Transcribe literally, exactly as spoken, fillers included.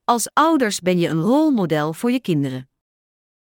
Als ouders ben je een rolmodel voor je kinderen.